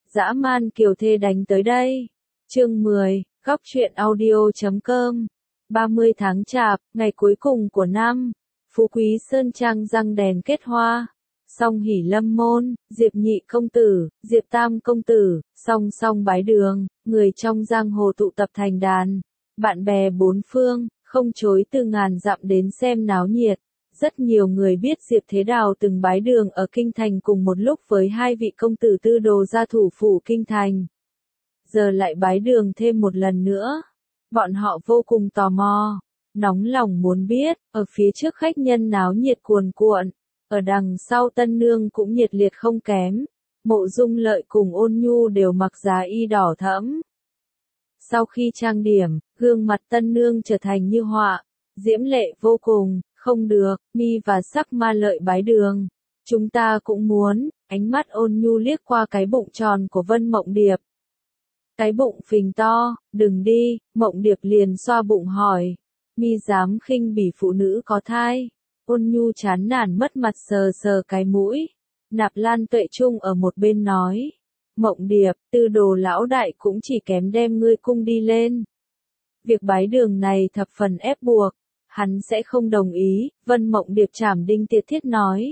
Dã man kiều thê đánh tới đây. Chương 10, góc truyện audio.com. 30 tháng Chạp, ngày cuối cùng của năm. Phú Quý Sơn Trang răng đèn kết hoa. Song hỷ lâm môn, Diệp nhị công tử, Diệp tam công tử, song song bái đường, người trong giang hồ tụ tập thành đàn. Bạn bè bốn phương, không chối từ ngàn dặm đến xem náo nhiệt. Rất nhiều người biết Diệp Thế Đào từng bái đường ở Kinh Thành cùng một lúc với hai vị công tử tư đồ gia thủ phủ Kinh Thành. Giờ lại bái đường thêm một lần nữa. Bọn họ vô cùng tò mò, nóng lòng muốn biết, ở phía trước khách nhân náo nhiệt cuồn cuộn, ở đằng sau tân nương cũng nhiệt liệt không kém. Mộ Dung Lợi cùng Ôn Nhu đều mặc giá y đỏ thẫm. Sau khi trang điểm, gương mặt tân nương trở thành như họa, diễm lệ vô cùng. Không được, Mi và Sắc Ma Lợi bái đường. Chúng ta cũng muốn. Ánh mắt Ôn Nhu liếc qua cái bụng tròn của Vân Mộng Điệp. Cái bụng phình to, đừng đi, Mộng Điệp liền xoa bụng hỏi. Mi dám khinh bỉ phụ nữ có thai. Ôn Nhu chán nản mất mặt sờ sờ cái mũi. Nạp Lan Tuệ Trung ở một bên nói. Mộng Điệp, tư đồ lão đại cũng chỉ kém đem ngươi cung đi lên. Việc bái đường này thập phần ép buộc. Hắn sẽ không đồng ý, Vân Mộng Điệp trảm đinh tiệt thiết nói.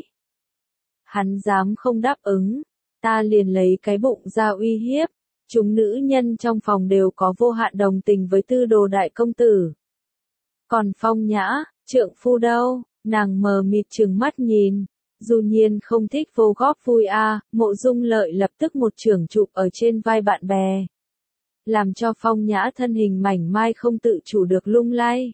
Hắn dám không đáp ứng, ta liền lấy cái bụng ra uy hiếp. Chúng nữ nhân trong phòng đều có vô hạn đồng tình với tư đồ đại công tử. Còn Phong Nhã, trượng phu đâu, nàng mờ mịt trừng mắt nhìn. Dù nhiên không thích vô góp vui a, Mộ Dung Lợi lập tức một chưởng chụp ở trên vai bạn bè. Làm cho Phong Nhã thân hình mảnh mai không tự chủ được lung lay.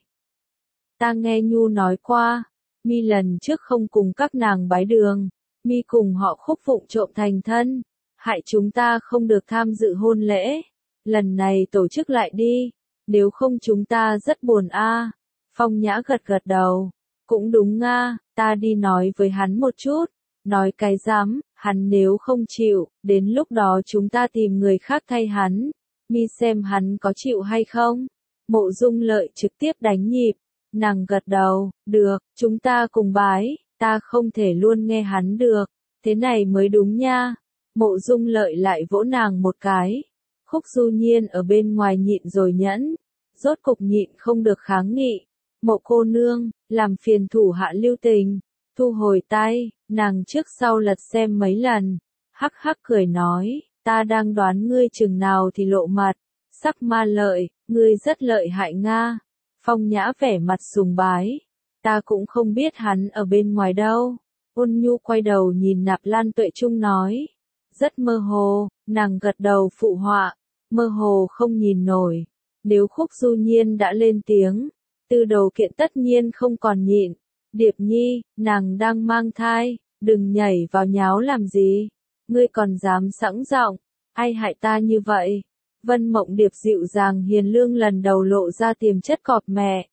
Ta nghe Nhu nói qua, Mi lần trước không cùng các nàng bái đường, Mi cùng họ khúc phụng trộm thành thân, hại chúng ta không được tham dự hôn lễ. Lần này tổ chức lại đi, nếu không chúng ta rất buồn a. Phong Nhã gật gật đầu, cũng đúng a, ta đi nói với hắn một chút. Nói cái dám, hắn nếu không chịu, đến lúc đó chúng ta tìm người khác thay hắn. Mi xem hắn có chịu hay không. Mộ Dung Lợi trực tiếp đánh nhịp. Nàng gật đầu, được, chúng ta cùng bái, ta không thể luôn nghe hắn được, thế này mới đúng nha. Mộ Dung Lợi lại vỗ nàng một cái. Khúc Du Nhiên ở bên ngoài nhịn rồi nhẫn, rốt cục nhịn không được kháng nghị. Mộ cô nương, làm phiền thủ hạ lưu tình, thu hồi tay, nàng trước sau lật xem mấy lần, hắc hắc cười nói, ta đang đoán ngươi chừng nào thì lộ mặt. Sắc Ma Lợi, ngươi rất lợi hại nga. Phong Nhã vẻ mặt sùng bái. Ta cũng không biết hắn ở bên ngoài đâu. Ôn Nhu quay đầu nhìn Nạp Lan Tuệ Trung nói. Rất mơ hồ, nàng gật đầu phụ họa. Mơ hồ không nhìn nổi. Nếu Khúc Du Nhiên đã lên tiếng, Tư Đồ Kiện tất nhiên không còn nhịn. Điệp Nhi, nàng đang mang thai, đừng nhảy vào nháo làm gì. Ngươi còn dám sẵn giọng, ai hại ta như vậy? Vân Mộng Điệp dịu dàng hiền lương lần đầu lộ ra tiềm chất cọp mẹ.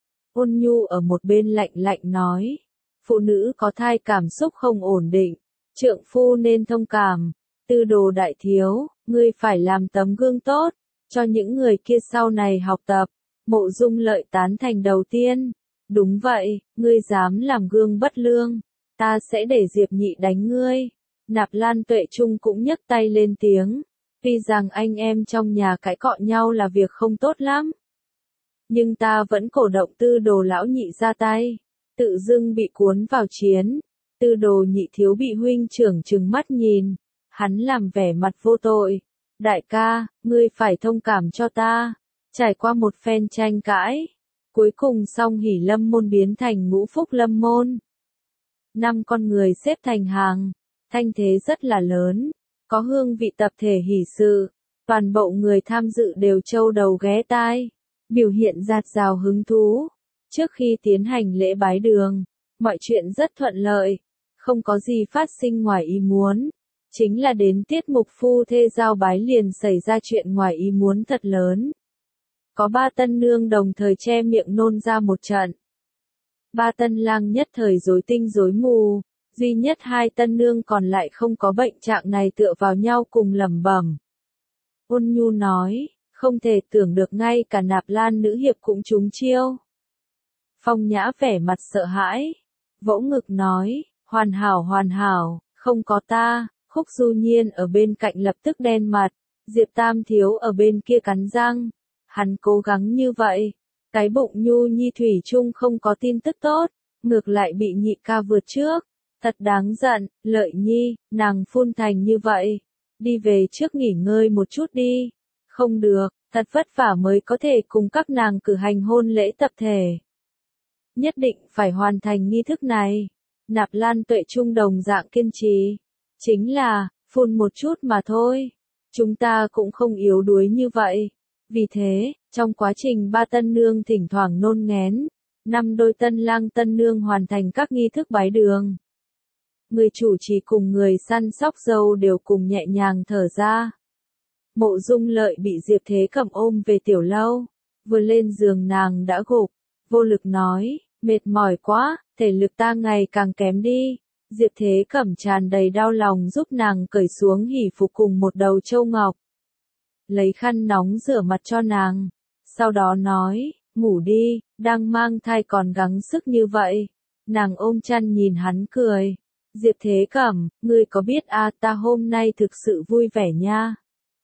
Ôn Nhu ở một bên lạnh lạnh nói. Phụ nữ có thai cảm xúc không ổn định. Trượng phu nên thông cảm. Tư đồ đại thiếu, ngươi phải làm tấm gương tốt, cho những người kia sau này học tập. Mộ Dung Lợi tán thành đầu tiên. Đúng vậy, ngươi dám làm gương bất lương. Ta sẽ để Diệp nhị đánh ngươi. Nạp Lan Tuệ Trung cũng nhấc tay lên tiếng. Tuy rằng anh em trong nhà cãi cọ nhau là việc không tốt lắm. Nhưng ta vẫn cổ động tư đồ lão nhị ra tay. Tự dưng bị cuốn vào chiến. Tư đồ nhị thiếu bị huynh trưởng trừng mắt nhìn. Hắn làm vẻ mặt vô tội. Đại ca, ngươi phải thông cảm cho ta. Trải qua một phen tranh cãi. Cuối cùng Song Hỷ Lâm môn biến thành Ngũ Phúc Lâm môn. 5 con người xếp thành hàng. Thanh thế rất là lớn. Có hương vị tập thể hỷ sự, toàn bộ người tham dự đều trâu đầu ghé tai, biểu hiện dạt dào hứng thú. Trước khi tiến hành lễ bái đường, mọi chuyện rất thuận lợi, không có gì phát sinh ngoài ý muốn. Chính là đến tiết mục phu thê giao bái liền xảy ra chuyện ngoài ý muốn thật lớn. Có 3 tân nương đồng thời che miệng nôn ra một trận. 3 tân lang nhất thời rối tinh rối mù. Duy nhất 2 tân nương còn lại không có bệnh trạng này tựa vào nhau cùng lẩm bẩm. Ôn Nhu nói, không thể tưởng được ngay cả Nạp Lan nữ hiệp cũng trúng chiêu. Phong Nhã vẻ mặt sợ hãi, vỗ ngực nói, hoàn hảo, không có ta, Khúc Du Nhiên ở bên cạnh lập tức đen mặt, Diệp Tam Thiếu ở bên kia cắn răng. Hắn cố gắng như vậy, cái bụng Nhu Nhi thủy chung không có tin tức tốt, ngược lại bị nhị ca vượt trước. Thật đáng giận, Lợi Nhi, nàng phun thành như vậy. Đi về trước nghỉ ngơi một chút đi. Không được, thật vất vả mới có thể cùng các nàng cử hành hôn lễ tập thể. Nhất định phải hoàn thành nghi thức này. Nạp Lan Tuệ trung đồng dạng kiên trì. Chính là, phun một chút mà thôi. Chúng ta cũng không yếu đuối như vậy. Vì thế, trong quá trình ba tân nương thỉnh thoảng nôn nghén, 5 đôi tân lang tân nương hoàn thành các nghi thức bái đường. Người chủ trì cùng người săn sóc dâu đều cùng nhẹ nhàng thở ra. Mộ Dung Lợi bị Diệp Thế Cẩm ôm về tiểu lâu, vừa lên giường nàng đã gục, vô lực nói, mệt mỏi quá, thể lực ta ngày càng kém đi. Diệp Thế Cẩm tràn đầy đau lòng giúp nàng cởi xuống hỷ phục cùng một đầu châu ngọc. Lấy khăn nóng rửa mặt cho nàng, sau đó nói, ngủ đi, đang mang thai còn gắng sức như vậy. Nàng ôm chăn nhìn hắn cười. Diệp Thế Cẩm, ngươi có biết ta hôm nay thực sự vui vẻ nha.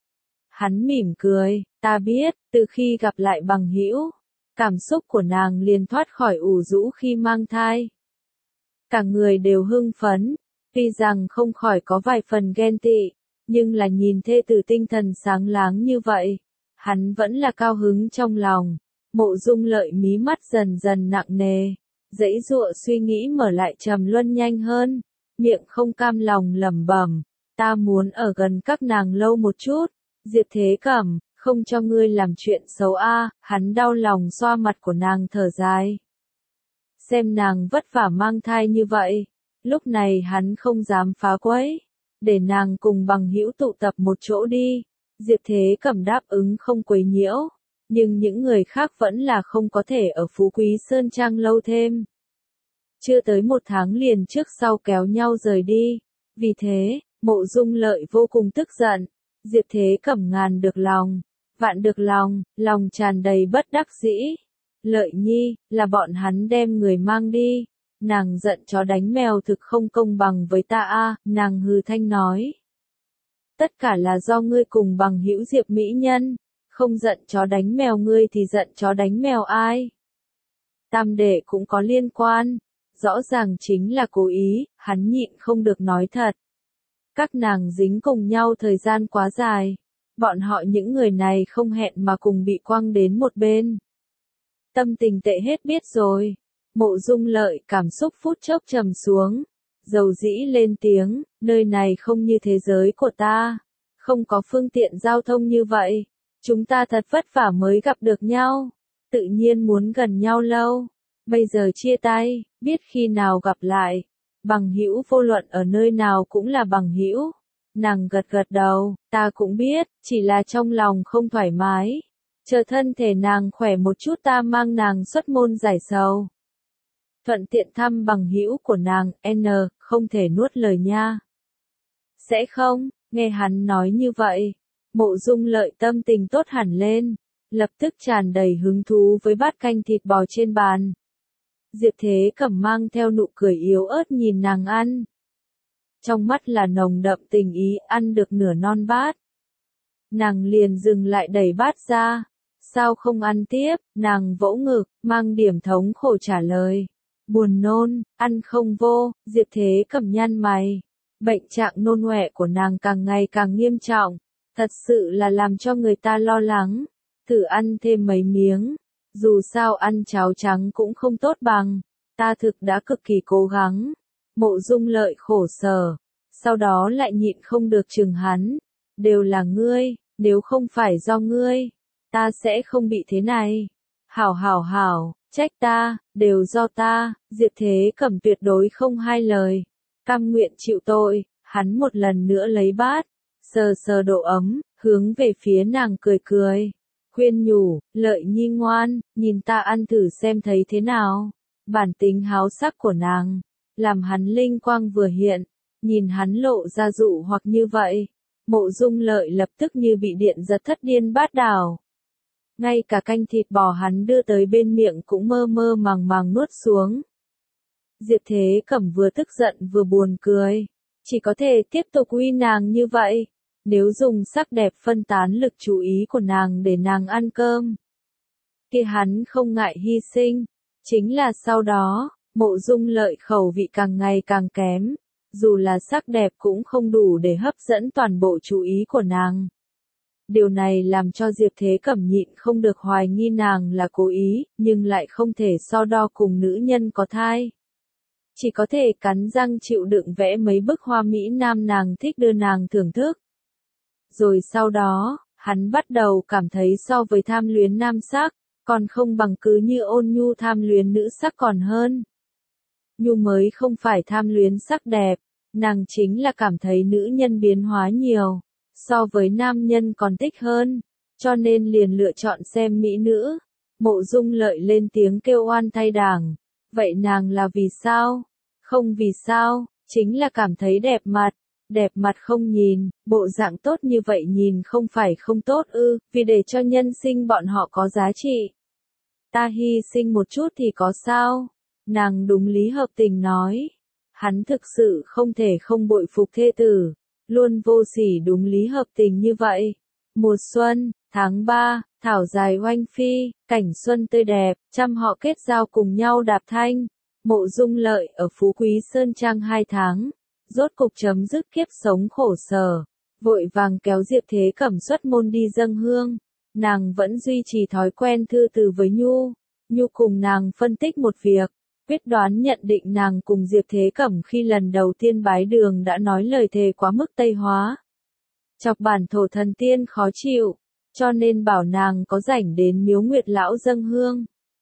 Hắn mỉm cười, ta biết, từ khi gặp lại bằng hữu, cảm xúc của nàng liền thoát khỏi ủ rũ khi mang thai. Cả người đều hưng phấn, tuy rằng không khỏi có vài phần ghen tị, nhưng là nhìn thê tử tinh thần sáng láng như vậy, hắn vẫn là cao hứng trong lòng. Mộ Dung Lợi mí mắt dần dần nặng nề, dãy dụa suy nghĩ mở lại trầm luân nhanh hơn, miệng không cam lòng lẩm bẩm, ta muốn ở gần các nàng lâu một chút. Diệp Thế Cẩm, không cho ngươi làm chuyện xấu hắn đau lòng xoa mặt của nàng thở dài. Xem nàng vất vả mang thai như vậy, lúc này hắn không dám phá quấy, để nàng cùng bằng hữu tụ tập một chỗ đi. Diệp Thế Cẩm đáp ứng không quấy nhiễu, nhưng những người khác vẫn là không có thể ở Phú Quý Sơn Trang lâu thêm. Chưa tới 1 tháng liền trước sau kéo nhau rời đi, vì thế, Mộ Dung Lợi vô cùng tức giận. Diệp Thế Cẩm ngàn được lòng, vạn được lòng, lòng tràn đầy bất đắc dĩ. Lợi Nhi, là bọn hắn đem người mang đi. Nàng giận chó đánh mèo thực không công bằng với ta nàng hừ thanh nói. Tất cả là do ngươi cùng bằng hữu Diệp Mỹ Nhân, không giận chó đánh mèo ngươi thì giận chó đánh mèo ai. Tam đệ cũng có liên quan, rõ ràng chính là cố ý, hắn nhịn không được nói thật. Các nàng dính cùng nhau thời gian quá dài, bọn họ những người này không hẹn mà cùng bị quăng đến một bên. Tâm tình tệ hết biết rồi. Mộ Dung Lợi cảm xúc phút chốc trầm xuống, dầu dĩ lên tiếng, nơi này không như thế giới của ta, không có phương tiện giao thông như vậy, chúng ta thật vất vả mới gặp được nhau, tự nhiên muốn gần nhau lâu, bây giờ chia tay, biết khi nào gặp lại. Bằng hữu vô luận ở nơi nào cũng là bằng hữu. Nàng gật gật đầu, ta cũng biết, chỉ là trong lòng không thoải mái. Chờ thân thể nàng khỏe một chút ta mang nàng xuất môn giải sầu. Thuận tiện thăm bằng hữu của nàng, không thể nuốt lời nha. Sẽ không, nghe hắn nói như vậy. Mộ Dung Lợi tâm tình tốt hẳn lên, lập tức tràn đầy hứng thú với bát canh thịt bò trên bàn. Diệp Thế Cẩm mang theo nụ cười yếu ớt nhìn nàng ăn. Trong mắt là nồng đậm tình ý, ăn được nửa non bát. Nàng liền dừng lại đẩy bát ra. Sao không ăn tiếp, nàng vỗ ngực, mang điểm thống khổ trả lời. Buồn nôn, ăn không vô. Diệp Thế Cẩm nhăn mày. Bệnh trạng nôn ọe của nàng càng ngày càng nghiêm trọng. Thật sự là làm cho người ta lo lắng. Thử ăn thêm mấy miếng. Dù sao ăn cháo trắng cũng không tốt bằng, ta thực đã cực kỳ cố gắng. Mộ Dung Lợi khổ sở, sau đó lại nhịn không được chừng hắn. Đều là ngươi, nếu không phải do ngươi, ta sẽ không bị thế này. Hảo, trách ta, đều do ta. Diệp Thế Cẩm tuyệt đối không hai lời, cam nguyện chịu tội. Hắn một lần nữa lấy bát, sờ sờ độ ấm, hướng về phía nàng cười cười. Khuyên nhủ, Lợi Nhi ngoan, nhìn ta ăn thử xem thấy thế nào. Bản tính háo sắc của nàng, làm hắn linh quang vừa hiện, nhìn hắn lộ ra dụ hoặc như vậy. Mộ Dung Lợi lập tức như bị điện giật thất điên bát đảo. Ngay cả canh thịt bò hắn đưa tới bên miệng cũng mơ mơ màng màng nuốt xuống. Diệp Thế Cẩm vừa tức giận vừa buồn cười. chỉ có thể tiếp tục uy nàng như vậy. Nếu dùng sắc đẹp phân tán lực chú ý của nàng để nàng ăn cơm, kia hắn không ngại hy sinh. Chính là sau đó, Mộ Dung Lợi khẩu vị càng ngày càng kém, dù là sắc đẹp cũng không đủ để hấp dẫn toàn bộ chú ý của nàng. Điều này làm cho Diệp Thế Cẩm nhịn không được hoài nghi nàng là cố ý, nhưng lại không thể so đo cùng nữ nhân có thai. Chỉ có thể cắn răng chịu đựng vẽ mấy bức hoa mỹ nam nàng thích đưa nàng thưởng thức. Rồi sau đó, hắn bắt đầu cảm thấy so với tham luyến nam sắc, còn không bằng cứ như Ôn Nhu tham luyến nữ sắc còn hơn. Nhu mới không phải tham luyến sắc đẹp, nàng chính là cảm thấy nữ nhân biến hóa nhiều, so với nam nhân còn thích hơn, cho nên liền lựa chọn xem mỹ nữ. Mộ Dung Lợi lên tiếng kêu oan thay đảng, vậy nàng là vì sao? Không vì sao, chính là cảm thấy đẹp mặt không nhìn, bộ dạng tốt như vậy nhìn không phải không tốt ư, vì để cho nhân sinh bọn họ có giá trị. Ta hy sinh một chút thì có sao? Nàng đúng lý hợp tình nói. Hắn thực sự không thể không bội phục thê tử, luôn vô sỉ đúng lý hợp tình như vậy. Mùa xuân, tháng 3, thảo dài oanh phi, cảnh xuân tươi đẹp, trăm họ kết giao cùng nhau đạp thanh. Mộ Dung Lợi ở Phú Quý Sơn Trang 2 tháng, rốt cục chấm dứt kiếp sống khổ sở, vội vàng kéo Diệp Thế Cẩm xuất môn đi dâng hương. Nàng vẫn duy trì thói quen thư từ với Nhu. Nhu cùng nàng phân tích một việc, quyết đoán nhận định nàng cùng Diệp Thế Cẩm khi lần đầu tiên bái đường đã nói lời thề quá mức Tây hóa. Chọc bản thổ thần tiên khó chịu, cho nên bảo nàng có rảnh đến miếu Nguyệt Lão dâng hương.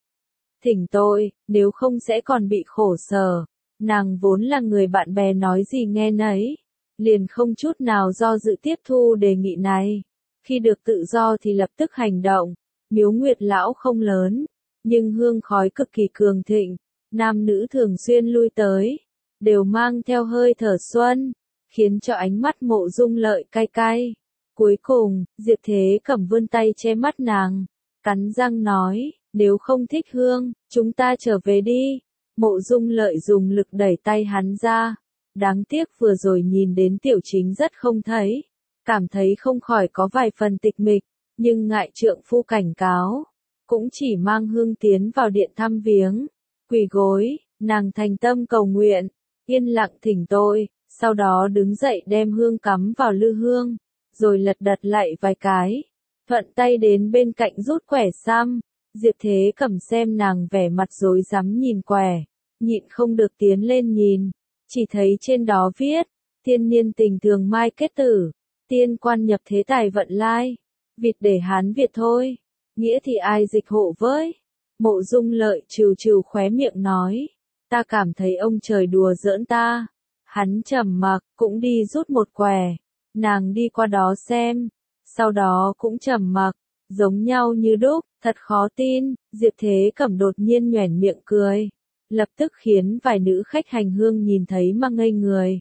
Thỉnh tội, nếu không sẽ còn bị khổ sở. Nàng vốn là người bạn bè nói gì nghe nấy, liền không chút nào do dự tiếp thu đề nghị này. Khi được tự do thì lập tức hành động. Miếu Nguyệt Lão không lớn, nhưng hương khói cực kỳ cường thịnh, nam nữ thường xuyên lui tới, đều mang theo hơi thở xuân, khiến cho ánh mắt Mộ Dung Lợi cay cay. Cuối cùng, Diệp Thế Cẩm vươn tay che mắt nàng, cắn răng nói, nếu không thích hương, chúng ta trở về đi. Mộ Dung Lợi dùng lực đẩy tay hắn ra. Đáng tiếc vừa rồi nhìn đến Tiểu Chính rất không thấy, cảm thấy không khỏi có vài phần tịch mịch, nhưng ngại trượng phu cảnh cáo, cũng chỉ mang hương tiến vào điện thăm viếng. Quỳ gối, nàng thành tâm cầu nguyện, yên lặng thỉnh tội, sau đó đứng dậy đem hương cắm vào lư hương, rồi lật đật lạy vài cái, thuận tay đến bên cạnh rút quẻ xăm. Diệp Thế Cẩm xem nàng vẻ mặt rối rắm nhìn quẻ, nhịn không được tiến lên nhìn, chỉ thấy trên đó viết, thiên niên tình thường mai kết tử, tiên quan nhập thế tài vận lai, Việt để Hán Việt thôi, nghĩa thì ai dịch hộ với. Mộ Dung Lợi trừ trừ khóe miệng nói, ta cảm thấy ông trời đùa giỡn ta. Hắn trầm mặc, cũng đi rút một quẻ, nàng đi qua đó xem, sau đó cũng trầm mặc, giống nhau như đúc, thật khó tin. Diệp Thế Cẩm đột nhiên nhoẻn miệng cười, lập tức khiến vài nữ khách hành hương nhìn thấy mà ngây người.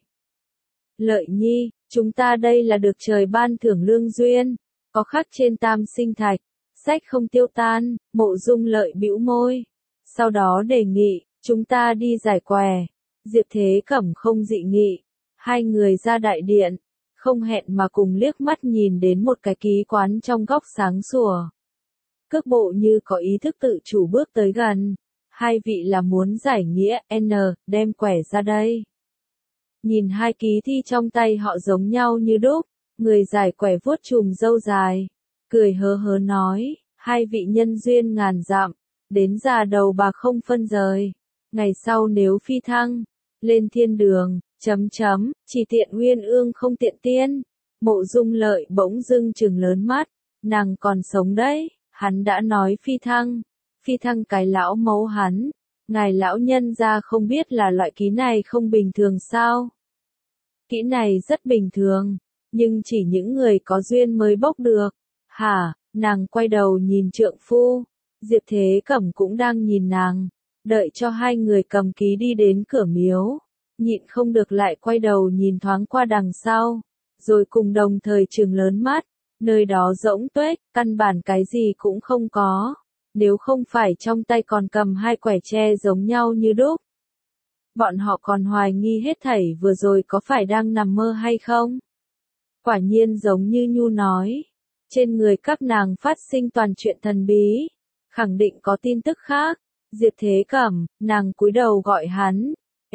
Lợi nhi, chúng ta đây là được trời ban thưởng lương duyên, có khắc trên tam sinh thạch, sách không tiêu tan. Mộ Dung Lợi bĩu môi, sau đó đề nghị, chúng ta đi giải quẻ. Diệp Thế Cẩm không dị nghị, hai người ra đại điện, không hẹn mà cùng liếc mắt nhìn đến một cái ký quán trong góc sáng sủa. Cước bộ như có ý thức tự chủ bước tới gần, hai vị là muốn giải nghĩa, đem quẻ ra đây. Nhìn hai ký thi trong tay họ giống nhau như đúc, người giải quẻ vuốt chùm râu dài, cười hớ hớ nói, hai vị nhân duyên ngàn dặm, đến già đầu bạc không phân rời, ngày sau nếu phi thăng, lên thiên đường, chỉ tiện Uyên Ương không tiện tiên. Mộ Dung Lợi bỗng dưng trừng lớn mắt, nàng còn sống đấy, hắn đã nói phi thăng cái lão mẫu hắn, ngài lão nhân gia không biết là loại ký này không bình thường sao? Kỹ này rất bình thường, nhưng chỉ những người có duyên mới bốc được. Hả? Nàng quay đầu nhìn trượng phu, Diệp Thế Cẩm cũng đang nhìn nàng, đợi cho hai người cầm ký đi đến cửa miếu, nhịn không được lại quay đầu nhìn thoáng qua đằng sau, rồi cùng đồng thời trừng lớn mắt, nơi đó rỗng tuếch, căn bản cái gì cũng không có, nếu không phải trong tay còn cầm hai quẻ tre giống nhau như đúc. Bọn họ còn hoài nghi hết thảy vừa rồi có phải đang nằm mơ hay không. Quả nhiên giống như Nhu nói, trên người các nàng phát sinh toàn chuyện thần bí, khẳng định có tin tức khác. Diệp Thế Cẩm, nàng cúi đầu gọi hắn,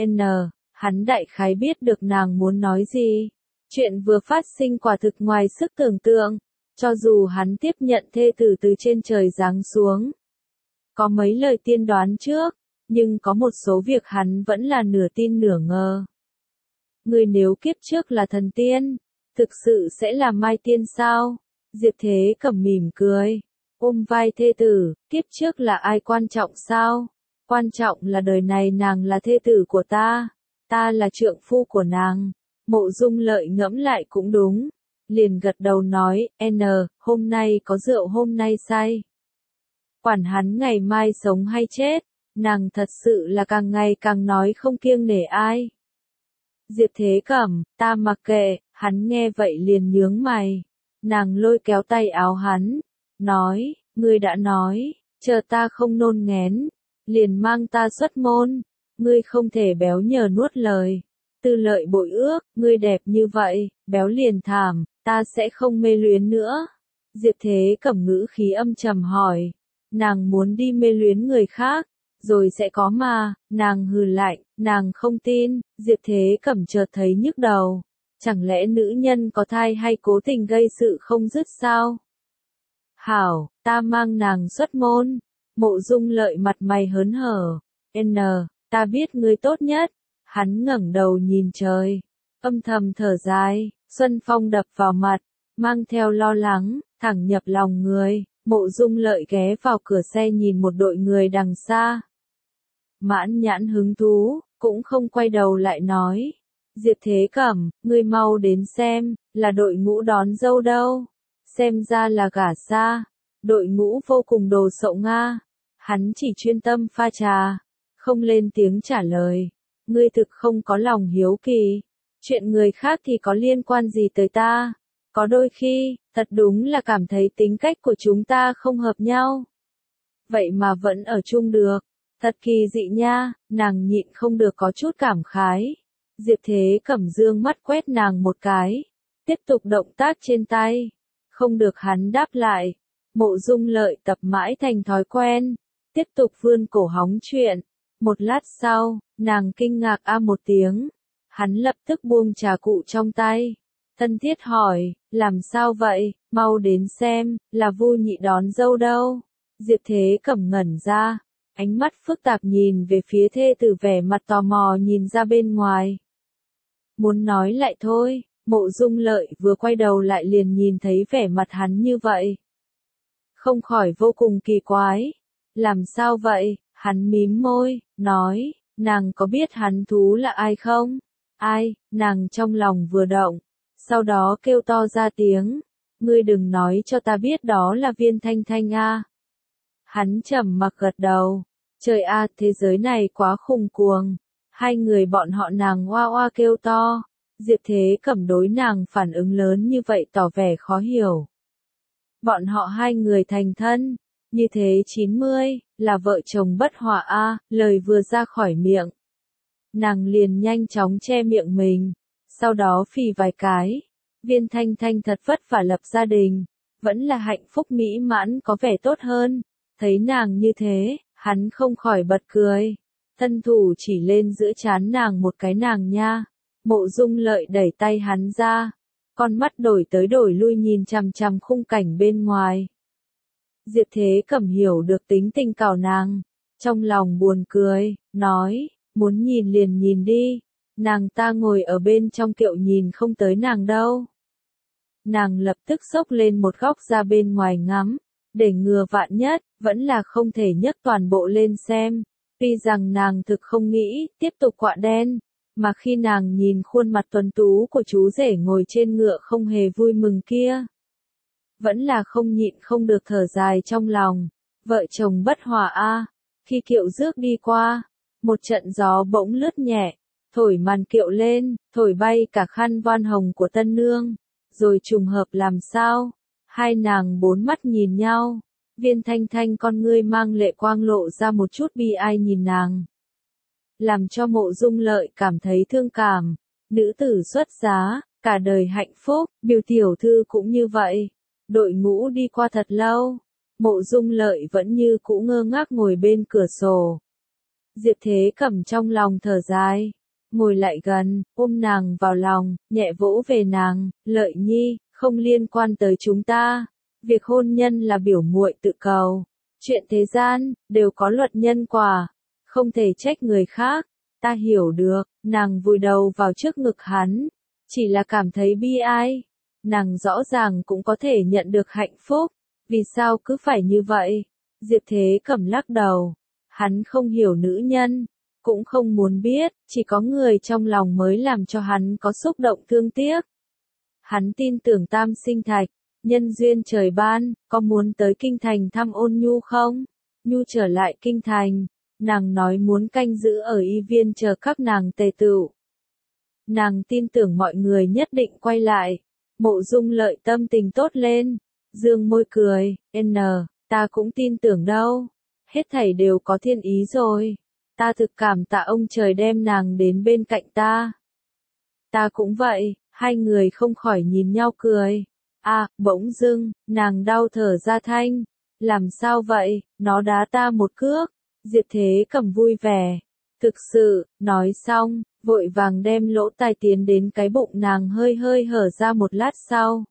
hắn đại khái biết được nàng muốn nói gì. Chuyện vừa phát sinh quả thực ngoài sức tưởng tượng, cho dù hắn tiếp nhận thê tử từ trên trời giáng xuống. Có mấy lời tiên đoán trước, nhưng có một số việc hắn vẫn là nửa tin nửa ngờ. Người nếu kiếp trước là thần tiên, thực sự sẽ là Mai Tiên sao? Diệp Thế Cẩm mỉm cười, ôm vai thê tử, kiếp trước là ai quan trọng sao? Quan trọng là đời này nàng là thê tử của ta là trượng phu của nàng. Mộ Dung Lợi ngẫm lại cũng đúng, liền gật đầu nói, hôm nay có rượu hôm nay say. Quản hắn ngày mai sống hay chết, nàng thật sự là càng ngày càng nói không kiêng nể ai. Diệp Thế Cẩm, ta mặc kệ, hắn nghe vậy liền nhướng mày. Nàng lôi kéo tay áo hắn, nói, ngươi đã nói, chờ ta không nôn nghén, liền mang ta xuất môn, ngươi không thể béo nhờ nuốt lời. Tư Lợi bội ước, ngươi đẹp như vậy, béo liền thảm, ta sẽ không mê luyến nữa. Diệp Thế Cẩm ngữ khí âm trầm hỏi, nàng muốn đi mê luyến người khác, rồi sẽ có mà, nàng hừ lạnh, nàng không tin. Diệp Thế Cẩm chợt thấy nhức đầu, chẳng lẽ nữ nhân có thai hay cố tình gây sự không dứt sao? Hảo, ta mang nàng xuất môn. Mộ Dung Lợi mặt mày hớn hở, ta biết ngươi tốt nhất. Hắn ngẩng đầu nhìn trời, âm thầm thở dài, xuân phong đập vào mặt, mang theo lo lắng, thẳng nhập lòng người. Mộ Dung Lợi ghé vào cửa xe nhìn một đội người đằng xa. Mãn nhãn hứng thú, cũng không quay đầu lại nói. Diệp Thế Cẩm, ngươi mau đến xem, là đội ngũ đón dâu đâu. Xem ra là gả xa. Đội ngũ vô cùng đồ sộ Nga. Hắn chỉ chuyên tâm pha trà, không lên tiếng trả lời. Ngươi thực không có lòng hiếu kỳ. Chuyện người khác thì có liên quan gì tới ta? Có đôi khi, thật đúng là cảm thấy tính cách của chúng ta không hợp nhau. Vậy mà vẫn ở chung được. Thật kỳ dị nha, nàng nhịn không được có chút cảm khái. Diệp Thế Cẩm dương mắt quét nàng một cái, tiếp tục động tác trên tay. Không được hắn đáp lại. Mộ Dung Lợi tập mãi thành thói quen, tiếp tục vươn cổ hóng chuyện. Một lát sau, nàng kinh ngạc một tiếng. Hắn lập tức buông trà cụ trong tay. Thân thiết hỏi, làm sao vậy, mau đến xem, là Vu Nhị đón dâu đâu. Diệp Thế Cẩm ngẩn ra, ánh mắt phức tạp nhìn về phía thê tử, vẻ mặt tò mò nhìn ra bên ngoài. Muốn nói lại thôi, Mộ Dung Lợi vừa quay đầu lại liền nhìn thấy vẻ mặt hắn như vậy. Không khỏi vô cùng kỳ quái. Làm sao vậy? Hắn mím môi, nói, nàng có biết hắn thú là ai không? Ai? Nàng trong lòng vừa động, sau đó kêu to ra tiếng, ngươi đừng nói cho ta biết đó là Viên Thanh Thanh a. Hắn trầm mặc gật đầu, trời a, thế giới này quá khủng cuồng. Hai người bọn họ, nàng oa oa kêu to. Diệp Thế Cẩm đối nàng phản ứng lớn như vậy tỏ vẻ khó hiểu. Bọn họ hai người thành thân, như thế 90, là vợ chồng bất hòa a. Lời vừa ra khỏi miệng, nàng liền nhanh chóng che miệng mình, sau đó phì vài cái. Viên Thanh Thanh thật vất vả lập gia đình, vẫn là hạnh phúc mỹ mãn, có vẻ tốt hơn. Thấy nàng như thế, hắn không khỏi bật cười. Thân thủ chỉ lên giữa trán nàng một cái, nàng nha. Mộ Dung Lợi đẩy tay hắn ra, con mắt đổi tới đổi lui nhìn chằm chằm khung cảnh bên ngoài. Diệp Thế Cẩm hiểu được tính tình cào nàng, trong lòng buồn cười, nói, muốn nhìn liền nhìn đi, nàng ta ngồi ở bên trong kiệu nhìn không tới nàng đâu. Nàng lập tức xốc lên một góc ra bên ngoài ngắm, để ngừa vạn nhất, vẫn là không thể nhấc toàn bộ lên xem. Tuy rằng nàng thực không nghĩ tiếp tục quạ đen, mà khi nàng nhìn khuôn mặt tuấn tú của chú rể ngồi trên ngựa không hề vui mừng kia, vẫn là không nhịn không được thở dài trong lòng. Vợ chồng bất hòa a. Khi kiệu rước đi qua, một trận gió bỗng lướt nhẹ, thổi màn kiệu lên, thổi bay cả khăn voan hồng của tân nương. Rồi trùng hợp làm sao? Hai nàng bốn mắt nhìn nhau. Viên Thanh Thanh con ngươi mang lệ quang lộ ra một chút bi ai nhìn nàng. làm cho Mộ Dung Lợi cảm thấy thương cảm. Nữ tử xuất giá, cả đời hạnh phúc, Biểu tiểu thư cũng như vậy. Đội ngũ đi qua thật lâu, Mộ Dung Lợi vẫn như cũ ngơ ngác ngồi bên cửa sổ. Diệp Thế Cẩm trong lòng thở dài, ngồi lại gần, ôm nàng vào lòng, nhẹ vỗ về nàng, Lợi nhi, không liên quan tới chúng ta. Việc hôn nhân là biểu muội tự cầu. Chuyện thế gian, đều có luật nhân quả. Không thể trách người khác. Ta hiểu được, nàng vùi đầu vào trước ngực hắn. Chỉ là cảm thấy bi ai. Nàng rõ ràng cũng có thể nhận được hạnh phúc. Vì sao cứ phải như vậy? Diệp Thế Cẩm lắc đầu. Hắn không hiểu nữ nhân. Cũng không muốn biết, chỉ có người trong lòng mới làm cho hắn có xúc động thương tiếc. Hắn tin tưởng Tam Sinh Thạch, nhân duyên trời ban, có muốn tới kinh thành thăm Ôn Nhu không? Nhu trở lại kinh thành, nàng nói muốn canh giữ ở y viên chờ các nàng tề tựu. Nàng tin tưởng mọi người nhất định quay lại. Mộ Dung Lợi tâm tình tốt lên, dương môi cười, ta cũng tin tưởng đâu. Hết thảy đều có thiên ý rồi. Ta thực cảm tạ ông trời đem nàng đến bên cạnh ta. Ta cũng vậy, hai người không khỏi nhìn nhau cười. Bỗng dưng, nàng đau thở ra thanh. Làm sao vậy, nó đá ta một cước. Diệp Thế Cẩm vui vẻ. Thực sự, nói xong, vội vàng đem lỗ tai tiến đến cái bụng nàng hơi hơi hở ra một lát sau.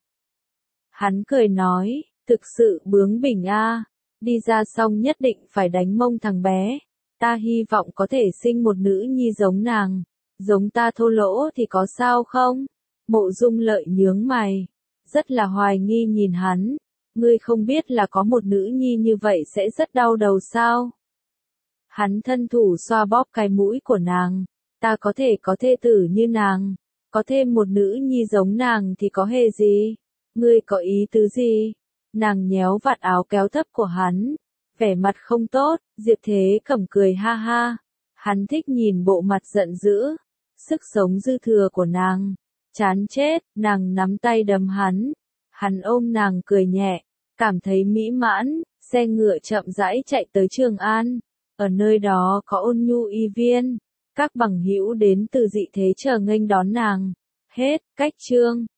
Hắn cười nói, thực sự bướng bỉnh đi ra xong nhất định phải đánh mông thằng bé. Ta hy vọng có thể sinh một nữ nhi giống nàng. Giống ta thô lỗ thì có sao không? Mộ Dung Lợi nhướng mày. Rất là hoài nghi nhìn hắn. Ngươi không biết là có một nữ nhi như vậy sẽ rất đau đầu sao? Hắn thân thủ xoa bóp cái mũi của nàng. Ta có thể có thê tử như nàng. Có thêm một nữ nhi giống nàng thì có hề gì? Ngươi có ý tứ gì? Nàng nhéo vạt áo kéo thấp của hắn. Vẻ mặt không tốt, Diệp Thế Cẩm cười ha ha. Hắn thích nhìn bộ mặt giận dữ. Sức sống dư thừa của nàng. Chán chết, nàng nắm tay đấm hắn. Hắn ôm nàng cười nhẹ. Cảm thấy mỹ mãn, xe ngựa chậm rãi chạy tới Trường An. Ở nơi đó có Ôn Nhu y viên. Các bằng hữu đến từ dị thế chờ nghênh đón nàng. Hết, cách chương.